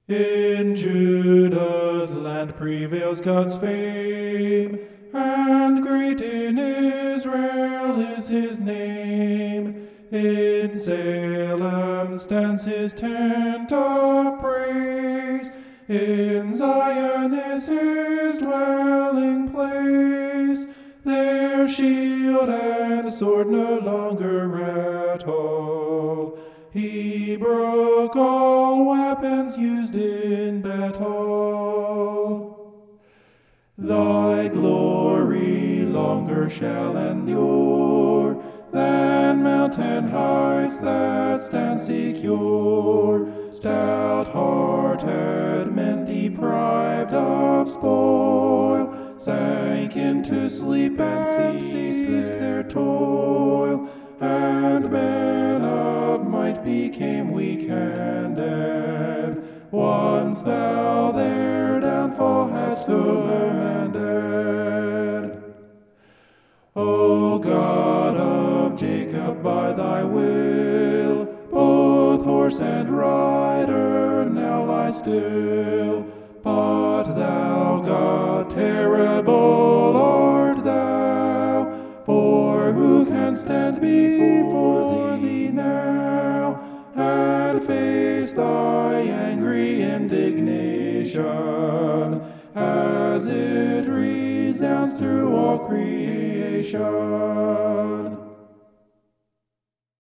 In Judah's land prevails God's fame, and great in Israel is his name. In Salem stands his tent of praise, in Zion is his dwelling place. Their shield and sword no longer rattle. He broke all weapons used in battle. Thy glory longer shall endure than mountain heights that stand secure. Stout-hearted men deprived of spoil sank into sleep and ceased their toil, and men of might became weak and dead, once thou their downfall hast commanded. O God of Jacob, by thy will, both horse and rider now lie still. But thou, God, terrible art thou, for who can stand before thee now, and face thy angry indignation, as it resounds through all creation?